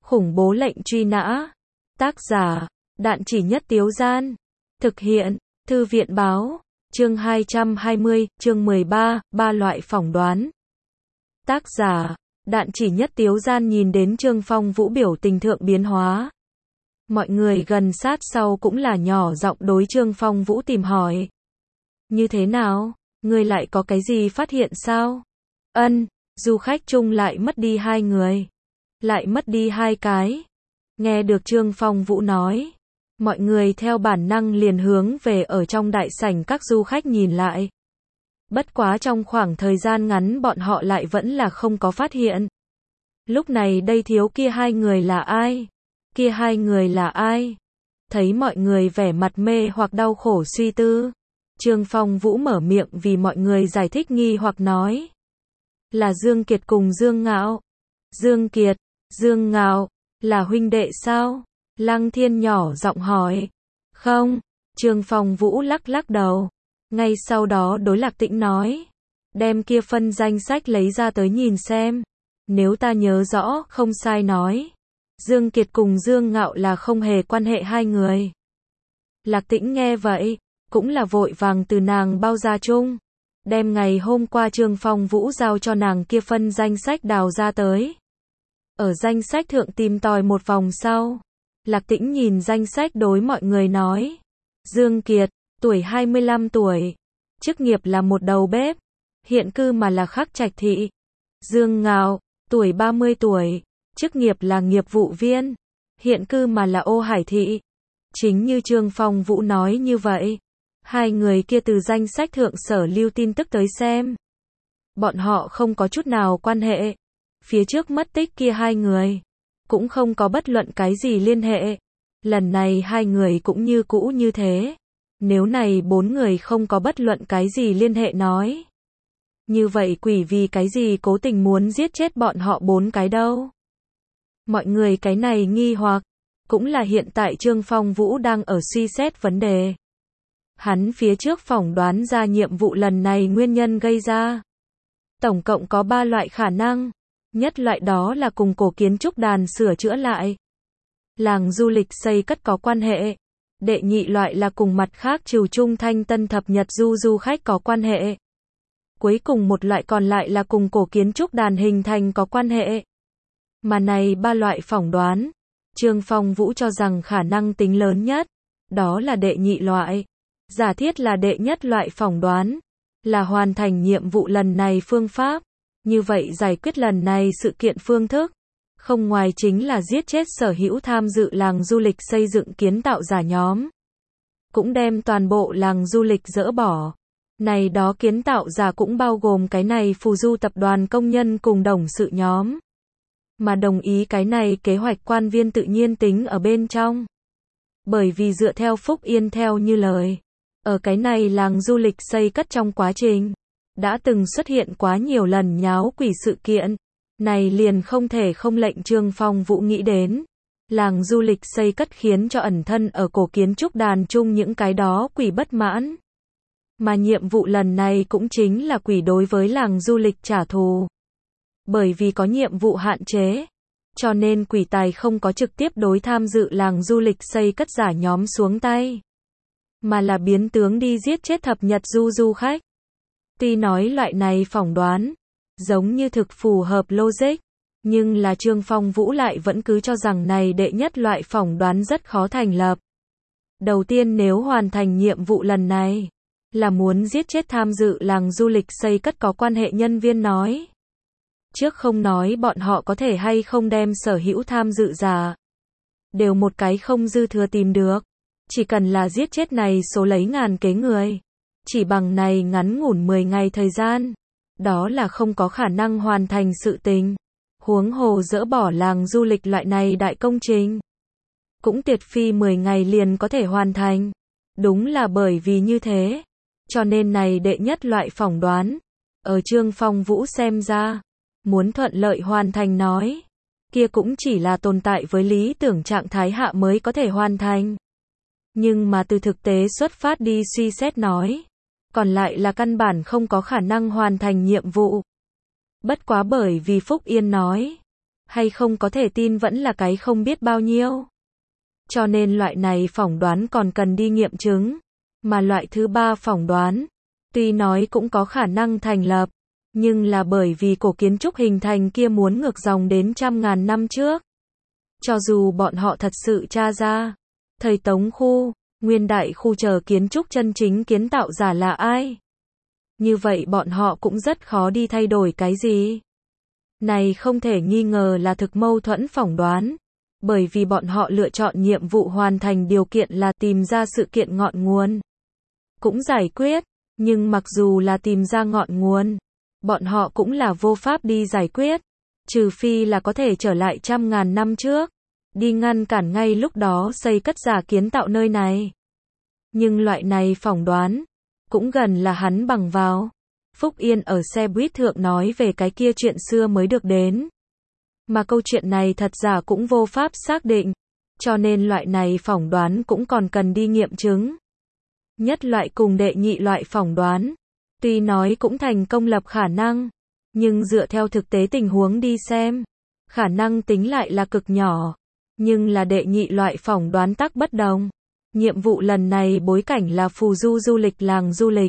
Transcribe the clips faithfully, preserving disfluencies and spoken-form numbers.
Khủng bố lệnh truy nã. Tác giả, Đạn Chỉ Nhất Tiếu Gian. Thực hiện, Thư viện báo. Chương hai trăm hai mươi, chương mười ba, ba loại phỏng đoán. Tác giả, Đạn Chỉ Nhất Tiếu Gian nhìn đến Trương Phong Vũ biểu tình thượng biến hóa. Mọi người gần sát sau cũng là nhỏ giọng đối Trương Phong Vũ tìm hỏi. Như thế nào? Người lại có cái gì phát hiện sao? Ân, du khách chung lại mất đi hai người. Lại mất đi hai cái. Nghe được Trương Phong Vũ nói, mọi người theo bản năng liền hướng về ở trong đại sảnh các du khách nhìn lại. Bất quá trong khoảng thời gian ngắn bọn họ lại vẫn là không có phát hiện. Lúc này đây thiếu kia hai người là ai? Kia hai người là ai? Thấy mọi người vẻ mặt mê hoặc đau khổ suy tư, Trương Phong Vũ mở miệng vì mọi người giải thích nghi hoặc nói. Là Dương Kiệt cùng Dương Ngạo. Dương Kiệt, Dương Ngạo, là huynh đệ sao? Lăng Thiên nhỏ giọng hỏi. Không, Trương Phong Vũ lắc lắc đầu. Ngay sau đó đối Lạc Tĩnh nói. Đem kia phân danh sách lấy ra tới nhìn xem. Nếu ta nhớ rõ không sai nói, Dương Kiệt cùng Dương Ngạo là không hề quan hệ hai người. Lạc Tĩnh nghe vậy, cũng là vội vàng từ nàng bao da chung, đem ngày hôm qua Trương Phong Vũ giao cho nàng kia phân danh sách đào ra tới. Ở danh sách thượng tìm tòi một vòng sau, Lạc Tĩnh nhìn danh sách đối mọi người nói. Dương Kiệt, tuổi hai mươi lăm tuổi, chức nghiệp là một đầu bếp, hiện cư mà là Khắc Trạch thị. Dương Ngạo, tuổi ba mươi tuổi, chức nghiệp là nghiệp vụ viên, hiện cư mà là Ô Hải thị. Chính như Trương Phong Vũ nói như vậy, hai người kia từ danh sách thượng sở lưu tin tức tới xem, bọn họ không có chút nào quan hệ. Phía trước mất tích kia hai người, cũng không có bất luận cái gì liên hệ. Lần này hai người cũng như cũ như thế. Nếu này bốn người không có bất luận cái gì liên hệ nói, như vậy quỷ vì cái gì cố tình muốn giết chết bọn họ bốn cái đâu? Mọi người cái này nghi hoặc, cũng là hiện tại Trương Phong Vũ đang ở suy xét vấn đề. Hắn phía trước phỏng đoán ra nhiệm vụ lần này nguyên nhân gây ra. Tổng cộng có ba loại khả năng. Nhất loại đó là cùng cổ kiến trúc đàn sửa chữa lại, làng du lịch xây cất có quan hệ. Đệ nhị loại là cùng mặt khác Triều Trung Thanh Tân Thập Nhật du du khách có quan hệ. Cuối cùng một loại còn lại là cùng cổ kiến trúc đàn hình thành có quan hệ. Mà này ba loại phỏng đoán, Trương Phong Vũ cho rằng khả năng tính lớn nhất, đó là đệ nhị loại. Giả thiết là đệ nhất loại phỏng đoán, là hoàn thành nhiệm vụ lần này phương pháp. Như vậy giải quyết lần này sự kiện phương thức, không ngoài chính là giết chết sở hữu tham dự làng du lịch xây dựng kiến tạo giả nhóm. Cũng đem toàn bộ làng du lịch dỡ bỏ. Này đó kiến tạo giả cũng bao gồm cái này phù du tập đoàn công nhân cùng đồng sự nhóm. Mà đồng ý cái này kế hoạch quan viên tự nhiên tính ở bên trong. Bởi vì dựa theo Phúc Yên theo như lời, ở cái này làng du lịch xây cất trong quá trình, đã từng xuất hiện quá nhiều lần nháo quỷ sự kiện. Này liền không thể không lệnh Trương Phong Vũ nghĩ đến. Làng du lịch xây cất khiến cho ẩn thân ở cổ kiến trúc đàn chung những cái đó quỷ bất mãn. Mà nhiệm vụ lần này cũng chính là quỷ đối với làng du lịch trả thù. Bởi vì có nhiệm vụ hạn chế, cho nên quỷ tài không có trực tiếp đối tham dự làng du lịch xây cất giả nhóm xuống tay, mà là biến tướng đi giết chết thập nhật du du khách. Tuy nói loại này phỏng đoán giống như thực phù hợp logic, nhưng là Trương Phong Vũ lại vẫn cứ cho rằng này đệ nhất loại phỏng đoán rất khó thành lập. Đầu tiên nếu hoàn thành nhiệm vụ lần này, là muốn giết chết tham dự làng du lịch xây cất có quan hệ nhân viên nói. Trước không nói bọn họ có thể hay không đem sở hữu tham dự giả, đều một cái không dư thừa tìm được. Chỉ cần là giết chết này số lấy ngàn kế người, chỉ bằng này ngắn ngủn mười ngày thời gian, đó là không có khả năng hoàn thành sự tình. Huống hồ dỡ bỏ làng du lịch loại này đại công trình, cũng tuyệt phi mười ngày liền có thể hoàn thành. Đúng là bởi vì như thế, cho nên này đệ nhất loại phỏng đoán, ở Trương Phong Vũ xem ra, muốn thuận lợi hoàn thành nói, kia cũng chỉ là tồn tại với lý tưởng trạng thái hạ mới có thể hoàn thành. Nhưng mà từ thực tế xuất phát đi suy xét nói, còn lại là căn bản không có khả năng hoàn thành nhiệm vụ. Bất quá bởi vì Phúc Yên nói, hay không có thể tin vẫn là cái không biết bao nhiêu. Cho nên loại này phỏng đoán còn cần đi nghiệm chứng. Mà loại thứ ba phỏng đoán, tuy nói cũng có khả năng thành lập, nhưng là bởi vì cổ kiến trúc hình thành kia muốn ngược dòng đến trăm ngàn năm trước. Cho dù bọn họ thật sự tra ra, thời Tống khu, Nguyên Đại khu chờ kiến trúc chân chính kiến tạo giả là ai, như vậy bọn họ cũng rất khó đi thay đổi cái gì. Này không thể nghi ngờ là thực mâu thuẫn phỏng đoán, bởi vì bọn họ lựa chọn nhiệm vụ hoàn thành điều kiện là tìm ra sự kiện ngọn nguồn, cũng giải quyết, nhưng mặc dù là tìm ra ngọn nguồn, bọn họ cũng là vô pháp đi giải quyết, trừ phi là có thể trở lại trăm ngàn năm trước, đi ngăn cản ngay lúc đó xây cất giả kiến tạo nơi này. Nhưng loại này phỏng đoán, cũng gần là hắn bằng vào. Phúc Yên ở xe buýt thượng nói về cái kia chuyện xưa mới được đến. Mà câu chuyện này thật giả cũng vô pháp xác định, cho nên loại này phỏng đoán cũng còn cần đi nghiệm chứng. Nhất loại cùng đệ nhị loại phỏng đoán, tuy nói cũng thành công lập khả năng, nhưng dựa theo thực tế tình huống đi xem, khả năng tính lại là cực nhỏ. Nhưng là đệ nhị loại phỏng đoán tắc bất đồng. Nhiệm vụ lần này bối cảnh là phù du du lịch làng du lịch.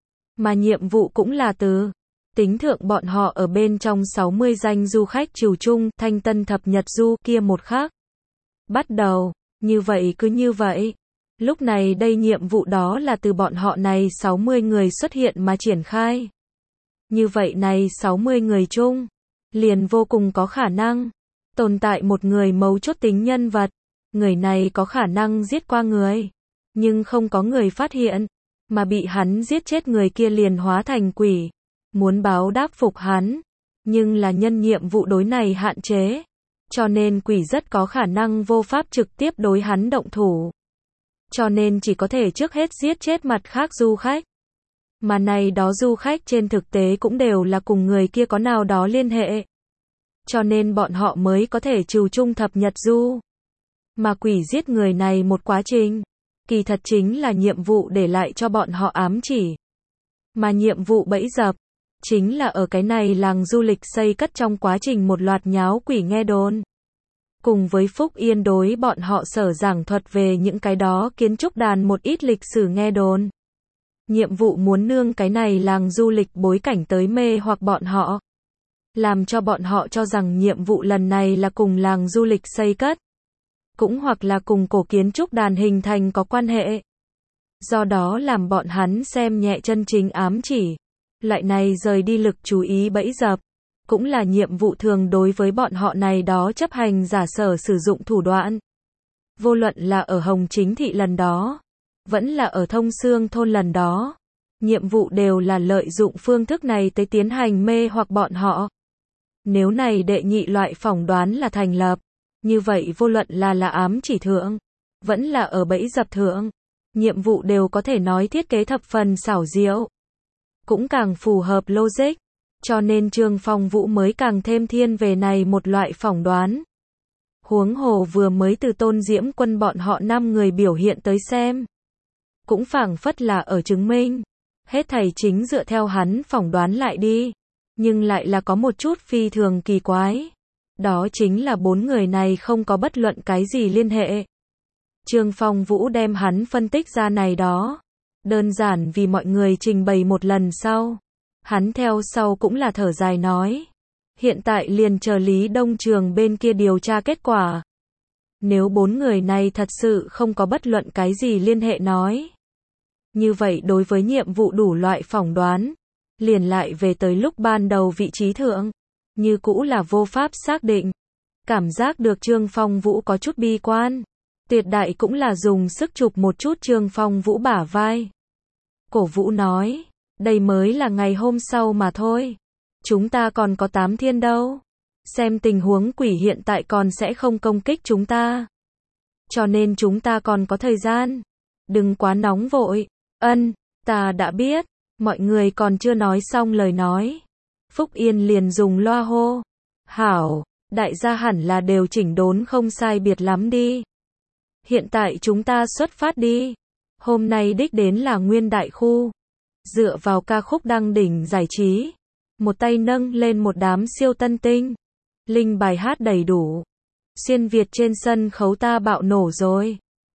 Mà nhiệm vụ cũng là từ tính thượng bọn họ ở bên trong sáu mươi danh du khách triều trung thanh tân thập nhật du kia một khác. Bắt đầu, như vậy cứ như vậy. Lúc này đây nhiệm vụ đó là từ bọn họ này sáu mươi người xuất hiện mà triển khai. Như vậy này sáu mươi người chung, liền vô cùng có khả năng tồn tại một người mấu chốt tính nhân vật. Người này có khả năng giết qua người, nhưng không có người phát hiện, mà bị hắn giết chết người kia liền hóa thành quỷ, muốn báo đáp phục hắn, nhưng là nhân nhiệm vụ đối này hạn chế, cho nên quỷ rất có khả năng vô pháp trực tiếp đối hắn động thủ. Cho nên chỉ có thể trước hết giết chết mặt khác du khách. Mà này đó du khách trên thực tế cũng đều là cùng người kia có nào đó liên hệ. Cho nên bọn họ mới có thể trừ chung thập nhật du. Mà quỷ giết người này một quá trình, kỳ thật chính là nhiệm vụ để lại cho bọn họ ám chỉ. Mà nhiệm vụ bẫy dập, chính là ở cái này làng du lịch xây cất trong quá trình một loạt nháo quỷ nghe đồn. Cùng với Phúc Yên đối bọn họ sở giảng thuật về những cái đó kiến trúc đàn một ít lịch sử nghe đồn. Nhiệm vụ muốn nương cái này làng du lịch bối cảnh tới mê hoặc bọn họ. Làm cho bọn họ cho rằng nhiệm vụ lần này là cùng làng du lịch xây cất. Cũng hoặc là cùng cổ kiến trúc đàn hình thành có quan hệ. Do đó làm bọn hắn xem nhẹ chân chính ám chỉ. Loại này rời đi lực chú ý bẫy dập. Cũng là nhiệm vụ thường đối với bọn họ này đó chấp hành giả sở sử dụng thủ đoạn. Vô luận là ở Hồng Chính Thị lần đó, vẫn là ở Thông Xương Thôn lần đó. Nhiệm vụ đều là lợi dụng phương thức này tới tiến hành mê hoặc bọn họ. Nếu này đệ nhị loại phỏng đoán là thành lập, như vậy vô luận là là ám chỉ thượng, vẫn là ở bẫy dập thượng, nhiệm vụ đều có thể nói thiết kế thập phần xảo diệu, cũng càng phù hợp logic, cho nên Trương Phong Vũ mới càng thêm thiên về này một loại phỏng đoán. Huống hồ vừa mới từ Tôn Diễm Quân bọn họ năm người biểu hiện tới xem, cũng phảng phất là ở chứng minh, hết thảy chính dựa theo hắn phỏng đoán lại đi, nhưng lại là có một chút phi thường kỳ quái. Đó chính là bốn người này không có bất luận cái gì liên hệ. Trương Phong Vũ đem hắn phân tích ra này đó. Đơn giản vì mọi người trình bày một lần sau. Hắn theo sau cũng là thở dài nói. Hiện tại liền chờ Lý Đông Trường bên kia điều tra kết quả. Nếu bốn người này thật sự không có bất luận cái gì liên hệ nói. Như vậy đối với nhiệm vụ đủ loại phỏng đoán. Liền lại về tới lúc ban đầu vị trí thượng. Như cũ là vô pháp xác định. Cảm giác được Trương Phong Vũ có chút bi quan. Tuyệt đại cũng là dùng sức chụp một chút Trương Phong Vũ bả vai. Cổ Vũ nói, đây mới là ngày hôm sau mà thôi. Chúng ta còn có tám thiên đâu. Xem tình huống quỷ hiện tại còn sẽ không công kích chúng ta. Cho nên chúng ta còn có thời gian. Đừng quá nóng vội. Ân, ta đã biết. Mọi người còn chưa nói xong lời nói. Phúc Yên liền dùng loa hô. Hảo, đại gia hẳn là đều chỉnh đốn không sai biệt lắm đi. Hiện tại chúng ta xuất phát đi. Hôm nay đích đến là Nguyên Đại khu. Dựa vào ca khúc đăng đỉnh giải trí. Một tay nâng lên một đám siêu tân tinh. Linh bài hát đầy đủ. Xuyên Việt trên sân khấu ta bạo nổ rồi.